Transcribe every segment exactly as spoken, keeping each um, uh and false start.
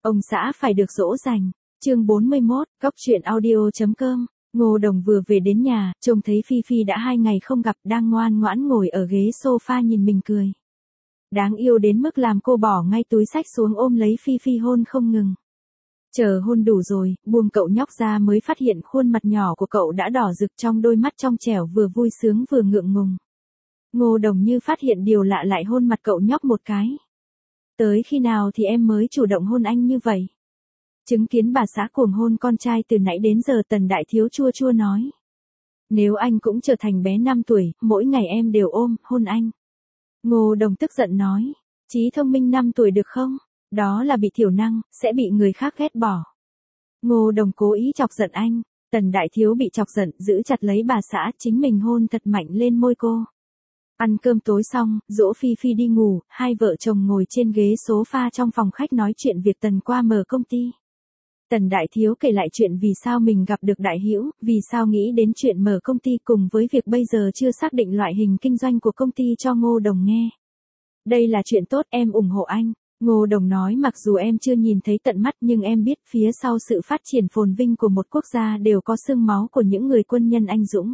Ông xã phải được dỗ dành. Chương bốn mươi mốt, Cóc truyện audio chấm com. Ngô Đồng vừa về đến nhà, trông thấy Phi Phi đã hai ngày không gặp, đang ngoan ngoãn ngồi ở ghế sofa nhìn mình cười. Đáng yêu đến mức làm cô bỏ ngay túi xách xuống ôm lấy Phi Phi hôn không ngừng. Chờ hôn đủ rồi, buông cậu nhóc ra mới phát hiện khuôn mặt nhỏ của cậu đã đỏ rực, trong đôi mắt trong trẻo vừa vui sướng vừa ngượng ngùng. Ngô Đồng như phát hiện điều lạ lại hôn mặt cậu nhóc một cái. Tới khi nào thì em mới chủ động hôn anh như vậy? Chứng kiến bà xã cuồng hôn con trai từ nãy đến giờ, Tần Đại Thiếu chua chua nói. Nếu anh cũng trở thành bé năm tuổi, mỗi ngày em đều ôm, hôn anh. Ngô Đồng tức giận nói. Trí thông minh năm tuổi được không? Đó là bị thiểu năng, sẽ bị người khác ghét bỏ. Ngô Đồng cố ý chọc giận anh. Tần Đại Thiếu bị chọc giận, giữ chặt lấy bà xã, chính mình hôn thật mạnh lên môi cô. Ăn cơm tối xong, dỗ Phi Phi đi ngủ, hai vợ chồng ngồi trên ghế sofa trong phòng khách nói chuyện việc Tần qua mở công ty. Tần Đại Thiếu kể lại chuyện vì sao mình gặp được Đại Hữu, vì sao nghĩ đến chuyện mở công ty cùng với việc bây giờ chưa xác định loại hình kinh doanh của công ty cho Ngô Đồng nghe. Đây là chuyện tốt, em ủng hộ anh. Ngô Đồng nói mặc dù em chưa nhìn thấy tận mắt nhưng em biết phía sau sự phát triển phồn vinh của một quốc gia đều có xương máu của những người quân nhân anh dũng.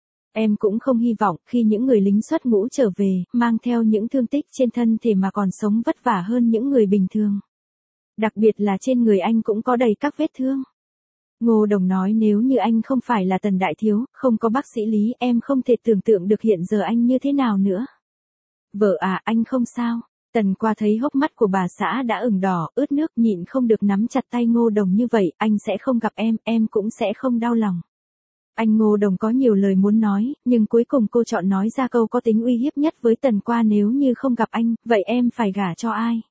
Em cũng không hy vọng khi những người lính xuất ngũ trở về, mang theo những thương tích trên thân thể mà còn sống vất vả hơn những người bình thường. Đặc biệt là trên người anh cũng có đầy các vết thương. Ngô Đồng nói nếu như anh không phải là Tần Đại Thiếu, không có bác sĩ Lý, em không thể tưởng tượng được hiện giờ anh như thế nào nữa. Vợ à, anh không sao. Tần qua thấy hốc mắt của bà xã đã ửng đỏ, ướt nước, nhịn không được nắm chặt tay Ngô Đồng như vậy, anh sẽ không gặp em, em cũng sẽ không đau lòng. Anh Ngô Đồng có nhiều lời muốn nói, nhưng cuối cùng cô chọn nói ra câu có tính uy hiếp nhất với Tần qua, nếu như không gặp anh, vậy em phải gả cho ai?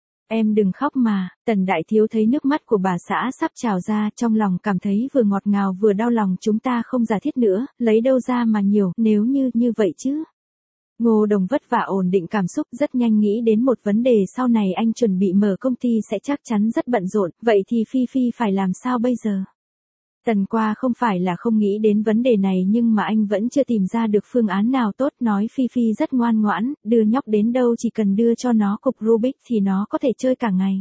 Em đừng khóc mà. Tần Đại Thiếu thấy nước mắt của bà xã sắp trào ra, trong lòng cảm thấy vừa ngọt ngào vừa đau lòng. Chúng ta không giả thiết nữa, lấy đâu ra mà nhiều, nếu như như vậy chứ. Ngô Đồng vất vả ổn định cảm xúc, rất nhanh nghĩ đến một vấn đề, sau này anh chuẩn bị mở công ty sẽ chắc chắn rất bận rộn, vậy thì Phi Phi phải làm sao bây giờ? Tần qua không phải là không nghĩ đến vấn đề này nhưng mà anh vẫn chưa tìm ra được phương án nào tốt, nói Phi Phi rất ngoan ngoãn, đưa nhóc đến đâu chỉ cần đưa cho nó cục Rubik thì nó có thể chơi cả ngày.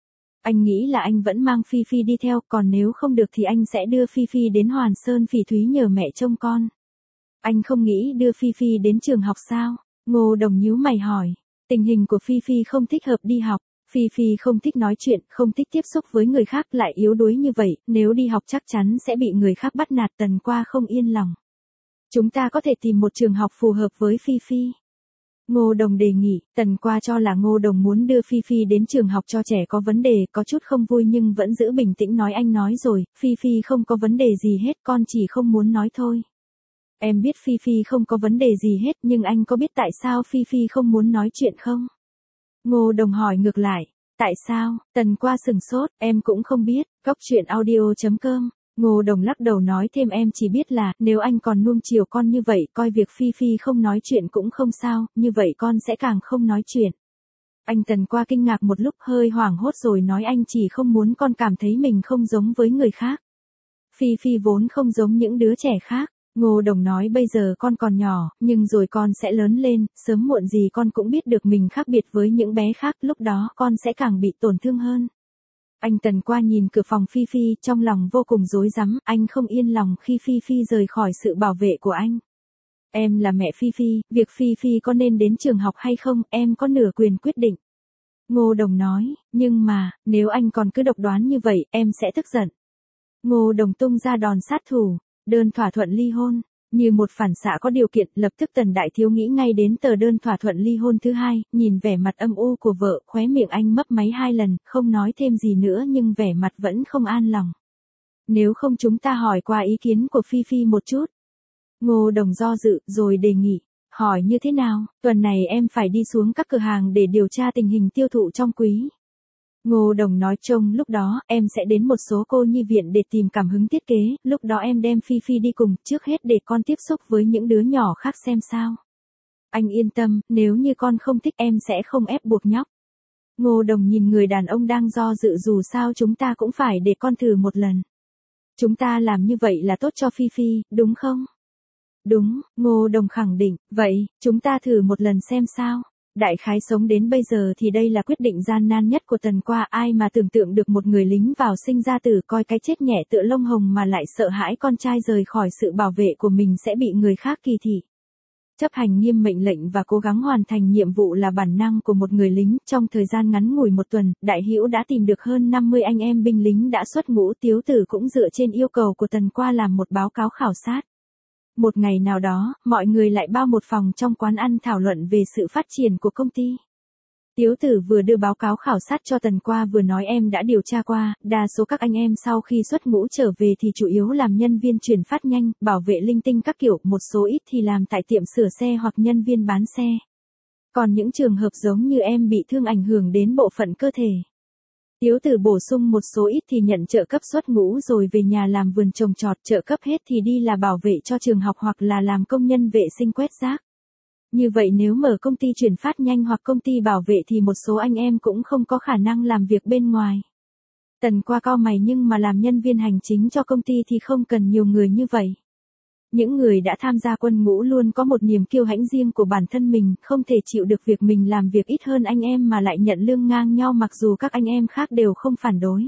Anh nghĩ là anh vẫn mang Phi Phi đi theo, còn nếu không được thì anh sẽ đưa Phi Phi đến Hoàn Sơn Phỉ Thúy nhờ mẹ trông con. Anh không nghĩ đưa Phi Phi đến trường học sao? Ngô Đồng nhíu mày hỏi. Tình hình của Phi Phi không thích hợp đi học. Phi Phi không thích nói chuyện, không thích tiếp xúc với người khác, lại yếu đuối như vậy, nếu đi học chắc chắn sẽ bị người khác bắt nạt. Tần qua không yên lòng. Chúng ta có thể tìm một trường học phù hợp với Phi Phi. Ngô Đồng đề nghị. Tần qua cho là Ngô Đồng muốn đưa Phi Phi đến trường học cho trẻ có vấn đề, có chút không vui nhưng vẫn giữ bình tĩnh nói anh nói rồi, Phi Phi không có vấn đề gì hết, con chỉ không muốn nói thôi. Em biết Phi Phi không có vấn đề gì hết nhưng anh có biết tại sao Phi Phi không muốn nói chuyện không? Ngô Đồng hỏi ngược lại. Tại sao? Tần qua sừng sốt, em cũng không biết. Cóc truyện audio chấm com. Ngô Đồng lắc đầu nói thêm em chỉ biết là, nếu anh còn nuông chiều con như vậy, coi việc Phi Phi không nói chuyện cũng không sao, như vậy con sẽ càng không nói chuyện. Anh Tần qua kinh ngạc một lúc hơi hoảng hốt rồi nói anh chỉ không muốn con cảm thấy mình không giống với người khác. Phi Phi vốn không giống những đứa trẻ khác. Ngô Đồng nói bây giờ con còn nhỏ, nhưng rồi con sẽ lớn lên, sớm muộn gì con cũng biết được mình khác biệt với những bé khác, lúc đó con sẽ càng bị tổn thương hơn. Anh Tần qua nhìn cửa phòng Phi Phi, trong lòng vô cùng rối rắm, anh không yên lòng khi Phi Phi rời khỏi sự bảo vệ của anh. Em là mẹ Phi Phi, việc Phi Phi có nên đến trường học hay không, em có nửa quyền quyết định. Ngô Đồng nói, nhưng mà, nếu anh còn cứ độc đoán như vậy, em sẽ tức giận. Ngô Đồng tung ra đòn sát thủ. Đơn thỏa thuận ly hôn. Như một phản xạ có điều kiện, lập tức Tần Đại Thiếu nghĩ ngay đến tờ đơn thỏa thuận ly hôn thứ hai, nhìn vẻ mặt âm u của vợ, khóe miệng anh mấp máy hai lần, không nói thêm gì nữa nhưng vẻ mặt vẫn không an lòng. Nếu không chúng ta hỏi qua ý kiến của Phi Phi một chút. Ngô Đồng do dự, rồi đề nghị. Hỏi như thế nào? Tuần này em phải đi xuống các cửa hàng để điều tra tình hình tiêu thụ trong quý. Ngô Đồng nói trông lúc đó, em sẽ đến một số cô nhi viện để tìm cảm hứng thiết kế, lúc đó em đem Phi Phi đi cùng, trước hết để con tiếp xúc với những đứa nhỏ khác xem sao. Anh yên tâm, nếu như con không thích em sẽ không ép buộc nhóc. Ngô Đồng nhìn người đàn ông đang do dự, dù sao chúng ta cũng phải để con thử một lần. Chúng ta làm như vậy là tốt cho Phi Phi, đúng không? Đúng, Ngô Đồng khẳng định, vậy, chúng ta thử một lần xem sao. Đại khái sống đến bây giờ thì đây là quyết định gian nan nhất của Tần Qua, ai mà tưởng tượng được một người lính vào sinh ra tử coi cái chết nhẹ tựa lông hồng mà lại sợ hãi con trai rời khỏi sự bảo vệ của mình sẽ bị người khác kỳ thị. Chấp hành nghiêm mệnh lệnh và cố gắng hoàn thành nhiệm vụ là bản năng của một người lính. Trong thời gian ngắn ngủi một tuần, Đại Hữu đã tìm được hơn năm mươi anh em binh lính đã xuất ngũ. Tiếu Tử cũng dựa trên yêu cầu của Tần Qua làm một báo cáo khảo sát. Một ngày nào đó, mọi người lại bao một phòng trong quán ăn thảo luận về sự phát triển của công ty. Tiếu Tử vừa đưa báo cáo khảo sát cho Tần Qua vừa nói em đã điều tra qua, đa số các anh em sau khi xuất ngũ trở về thì chủ yếu làm nhân viên chuyển phát nhanh, bảo vệ linh tinh các kiểu, một số ít thì làm tại tiệm sửa xe hoặc nhân viên bán xe. Còn những trường hợp giống như em bị thương ảnh hưởng đến bộ phận cơ thể. Tiếu Tử bổ sung một số ít thì nhận trợ cấp xuất ngũ rồi về nhà làm vườn trồng trọt, trợ cấp hết thì đi là bảo vệ cho trường học hoặc là làm công nhân vệ sinh quét rác. Như vậy nếu mở công ty chuyển phát nhanh hoặc công ty bảo vệ thì một số anh em cũng không có khả năng làm việc bên ngoài. Tần Qua cau mày nhưng mà làm nhân viên hành chính cho công ty thì không cần nhiều người như vậy. Những người đã tham gia quân ngũ luôn có một niềm kiêu hãnh riêng của bản thân mình, không thể chịu được việc mình làm việc ít hơn anh em mà lại nhận lương ngang nhau mặc dù các anh em khác đều không phản đối.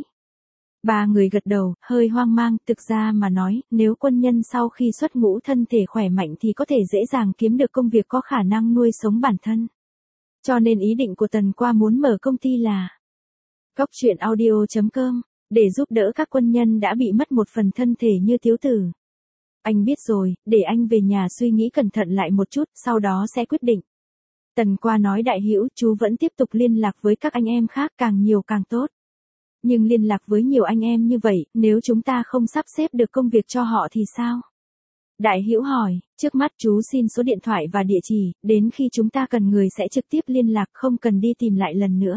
Ba người gật đầu, hơi hoang mang, thực ra mà nói, nếu quân nhân sau khi xuất ngũ thân thể khỏe mạnh thì có thể dễ dàng kiếm được công việc có khả năng nuôi sống bản thân. Cho nên ý định của Tần Qua muốn mở công ty là Cóc truyện audio chấm com, để giúp đỡ các quân nhân đã bị mất một phần thân thể như Tiếu Tử. Anh biết rồi, để anh về nhà suy nghĩ cẩn thận lại một chút, sau đó sẽ quyết định. Tần Qua nói Đại Hữu, chú vẫn tiếp tục liên lạc với các anh em khác, càng nhiều càng tốt. Nhưng liên lạc với nhiều anh em như vậy, nếu chúng ta không sắp xếp được công việc cho họ thì sao? Đại Hữu hỏi, trước mắt chú xin số điện thoại và địa chỉ, đến khi chúng ta cần người sẽ trực tiếp liên lạc, không cần đi tìm lại lần nữa.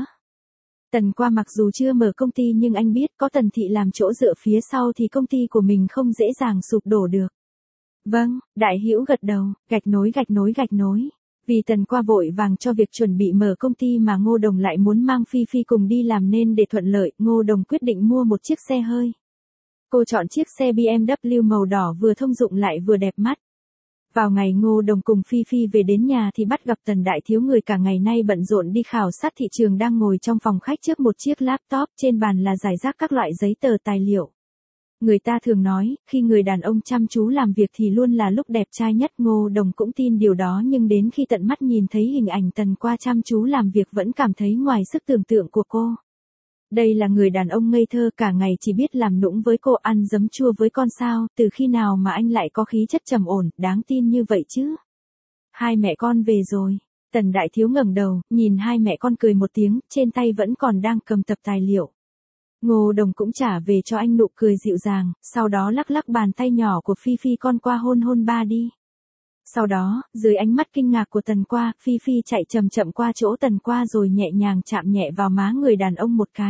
Tần Qua mặc dù chưa mở công ty nhưng anh biết có Tần Thị làm chỗ dựa phía sau thì công ty của mình không dễ dàng sụp đổ được. Vâng, Đại Hữu gật đầu, gạch nối gạch nối gạch nối. Vì Tần Qua vội vàng cho việc chuẩn bị mở công ty mà Ngô Đồng lại muốn mang Phi Phi cùng đi làm nên để thuận lợi, Ngô Đồng quyết định mua một chiếc xe hơi. Cô chọn chiếc xe bê em vê màu đỏ vừa thông dụng lại vừa đẹp mắt. Vào ngày Ngô Đồng cùng Phi Phi về đến nhà thì bắt gặp Tần Đại Thiếu, người cả ngày nay bận rộn đi khảo sát thị trường, đang ngồi trong phòng khách trước một chiếc laptop, trên bàn là rải rác các loại giấy tờ tài liệu. Người ta thường nói, khi người đàn ông chăm chú làm việc thì luôn là lúc đẹp trai nhất. Ngô Đồng cũng tin điều đó nhưng đến khi tận mắt nhìn thấy hình ảnh Tần Qua chăm chú làm việc vẫn cảm thấy ngoài sức tưởng tượng của cô. Đây là người đàn ông ngây thơ, cả ngày chỉ biết làm nũng với cô, ăn giấm chua với con sao, từ khi nào mà anh lại có khí chất trầm ổn, đáng tin như vậy chứ? Hai mẹ con về rồi. Tần Đại Thiếu ngẩng đầu, nhìn hai mẹ con cười một tiếng, trên tay vẫn còn đang cầm tập tài liệu. Ngô Đồng cũng trả về cho anh nụ cười dịu dàng, sau đó lắc lắc bàn tay nhỏ của Phi Phi, con qua hôn hôn ba đi. Sau đó, dưới ánh mắt kinh ngạc của Tần Qua, Phi Phi chạy chậm chậm qua chỗ Tần Qua rồi nhẹ nhàng chạm nhẹ vào má người đàn ông một cái.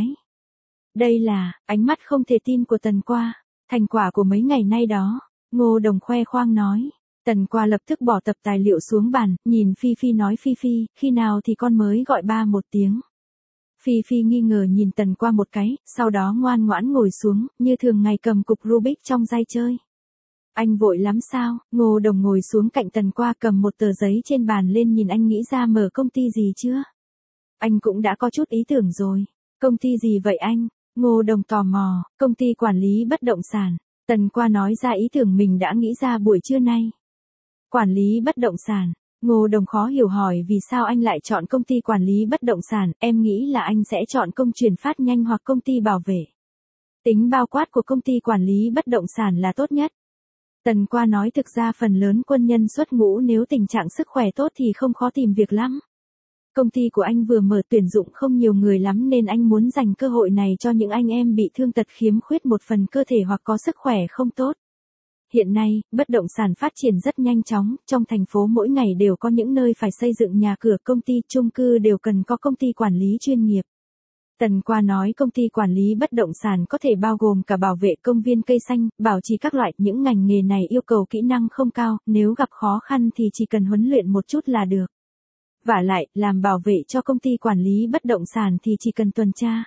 Đây là, ánh mắt không thể tin của Tần Qua, thành quả của mấy ngày nay đó, Ngô Đồng khoe khoang nói. Tần Qua lập tức bỏ tập tài liệu xuống bàn, nhìn Phi Phi nói, Phi Phi, khi nào thì con mới gọi ba một tiếng. Phi Phi nghi ngờ nhìn Tần Qua một cái, sau đó ngoan ngoãn ngồi xuống, như thường ngày cầm cục Rubik trong day chơi. Anh vội lắm sao? Ngô Đồng ngồi xuống cạnh Tần Qua cầm một tờ giấy trên bàn lên nhìn anh, nghĩ ra mở công ty gì chưa? Anh cũng đã có chút ý tưởng rồi. Công ty gì vậy anh? Ngô Đồng tò mò, công ty quản lý bất động sản. Tần Qua nói ra ý tưởng mình đã nghĩ ra buổi trưa nay. Quản lý bất động sản. Ngô Đồng khó hiểu hỏi vì sao anh lại chọn công ty quản lý bất động sản, em nghĩ là anh sẽ chọn công chuyển phát nhanh hoặc công ty bảo vệ. Tính bao quát của công ty quản lý bất động sản là tốt nhất. Tần Qua nói thực ra phần lớn quân nhân xuất ngũ nếu tình trạng sức khỏe tốt thì không khó tìm việc lắm. Công ty của anh vừa mở tuyển dụng không nhiều người lắm nên anh muốn dành cơ hội này cho những anh em bị thương tật, khiếm khuyết một phần cơ thể hoặc có sức khỏe không tốt. Hiện nay, bất động sản phát triển rất nhanh chóng, trong thành phố mỗi ngày đều có những nơi phải xây dựng nhà cửa, công ty, chung cư đều cần có công ty quản lý chuyên nghiệp. Tần Qua nói công ty quản lý bất động sản có thể bao gồm cả bảo vệ công viên cây xanh, bảo trì các loại, những ngành nghề này yêu cầu kỹ năng không cao, nếu gặp khó khăn thì chỉ cần huấn luyện một chút là được. Vả lại, làm bảo vệ cho công ty quản lý bất động sản thì chỉ cần tuần tra.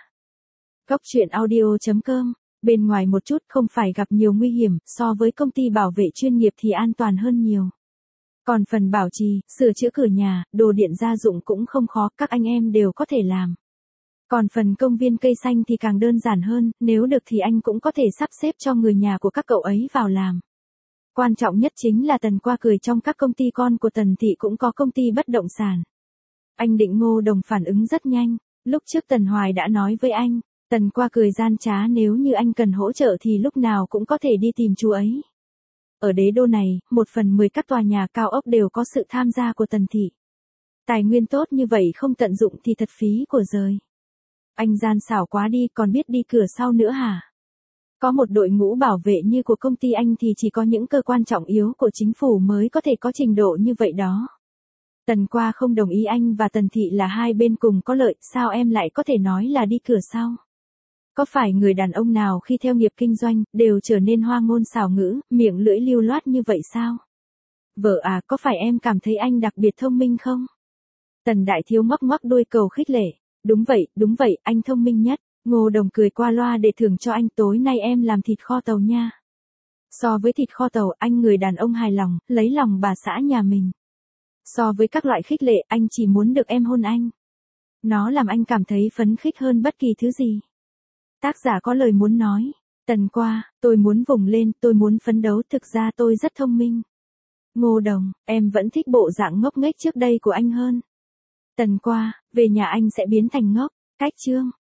Cóc truyện audio chấm com, bên ngoài một chút không phải gặp nhiều nguy hiểm, so với công ty bảo vệ chuyên nghiệp thì an toàn hơn nhiều. Còn phần bảo trì, sửa chữa cửa nhà, đồ điện gia dụng cũng không khó, các anh em đều có thể làm. Còn phần công viên cây xanh thì càng đơn giản hơn, nếu được thì anh cũng có thể sắp xếp cho người nhà của các cậu ấy vào làm. Quan trọng nhất chính là Tần Qua cười trong các công ty con của Tần Thị cũng có công ty bất động sản. Anh Định Ngô Đồng phản ứng rất nhanh, lúc trước Tần Hoài đã nói với anh, Tần Qua cười gian trá nếu như anh cần hỗ trợ thì lúc nào cũng có thể đi tìm chú ấy. Ở đế đô này, một phần mười các tòa nhà cao ốc đều có sự tham gia của Tần Thị. Tài nguyên tốt như vậy không tận dụng thì thật phí của giời. Anh gian xảo quá đi, còn biết đi cửa sau nữa hả? Có một đội ngũ bảo vệ như của công ty anh thì chỉ có những cơ quan trọng yếu của chính phủ mới có thể có trình độ như vậy đó. Tần Qua không đồng ý anh và Tần Thị là hai bên cùng có lợi, sao em lại có thể nói là đi cửa sau? Có phải người đàn ông nào khi theo nghiệp kinh doanh, đều trở nên hoa ngôn xảo ngữ, miệng lưỡi lưu loát như vậy sao? Vợ à, có phải em cảm thấy anh đặc biệt thông minh không? Tần Đại Thiếu ngoắc ngoắc đuôi cầu khích lệ. Đúng vậy, đúng vậy, anh thông minh nhất. Ngô Đồng cười qua loa để thưởng cho anh, tối nay em làm thịt kho tàu nha. So với thịt kho tàu, anh người đàn ông hài lòng, lấy lòng bà xã nhà mình. So với các loại khích lệ, anh chỉ muốn được em hôn anh. Nó làm anh cảm thấy phấn khích hơn bất kỳ thứ gì. Tác giả có lời muốn nói. Tần Qua, tôi muốn vùng lên, tôi muốn phấn đấu, thực ra tôi rất thông minh. Ngô Đồng, em vẫn thích bộ dạng ngốc nghếch trước đây của anh hơn. Tần Qua, về nhà anh sẽ biến thành ngốc. Cách chương